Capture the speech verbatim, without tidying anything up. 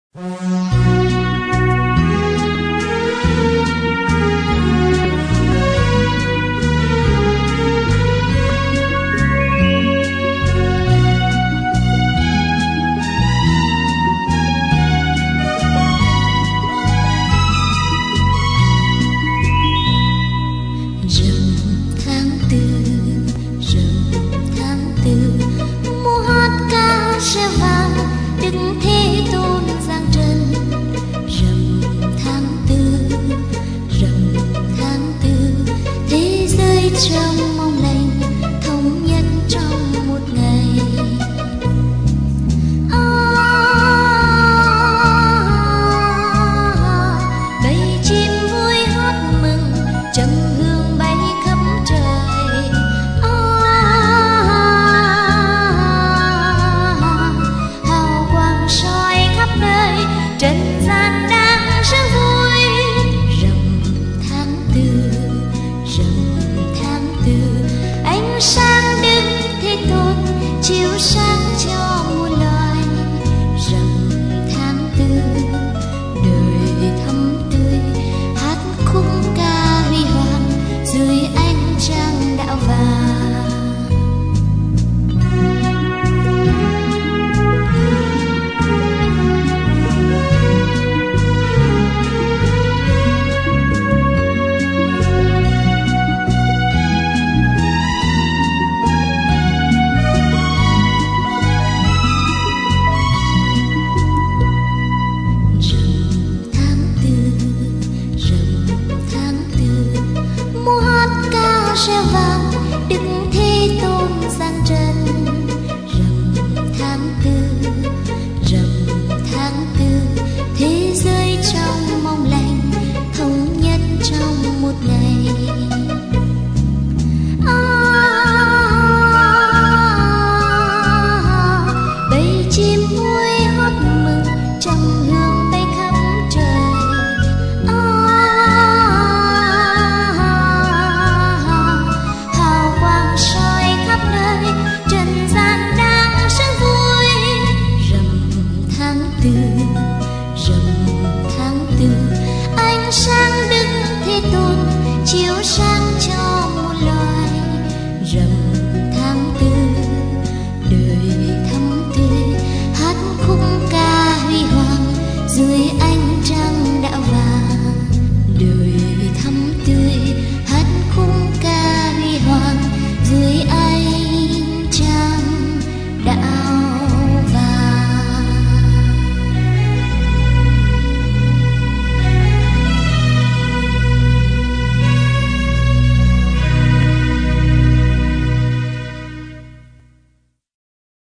trong mong lành thống nhất trong một ngày. À, bầy chim vui hót mừng trầm hương bay khắp trời. À, hào quang soi khắp nơi trần gian đang rất vui. Rằm tháng tư, ánh sáng đức thế tôn chiếu sáng cho muôn loài. Rằm tháng tư đời thắm tươi hát khúc ca huy hoàng dưới ánh trăng đạo vàng. Reo vang đức thế tôn gian trần. Rằm tháng tư, rằm tháng tư thế giới trong mong lành thống nhất trong một ngày. À, bầy chim vui hót mừng trầm hương bay khắp trời. À, rằm tháng tư ánh sáng đức thế tôn chiếu sáng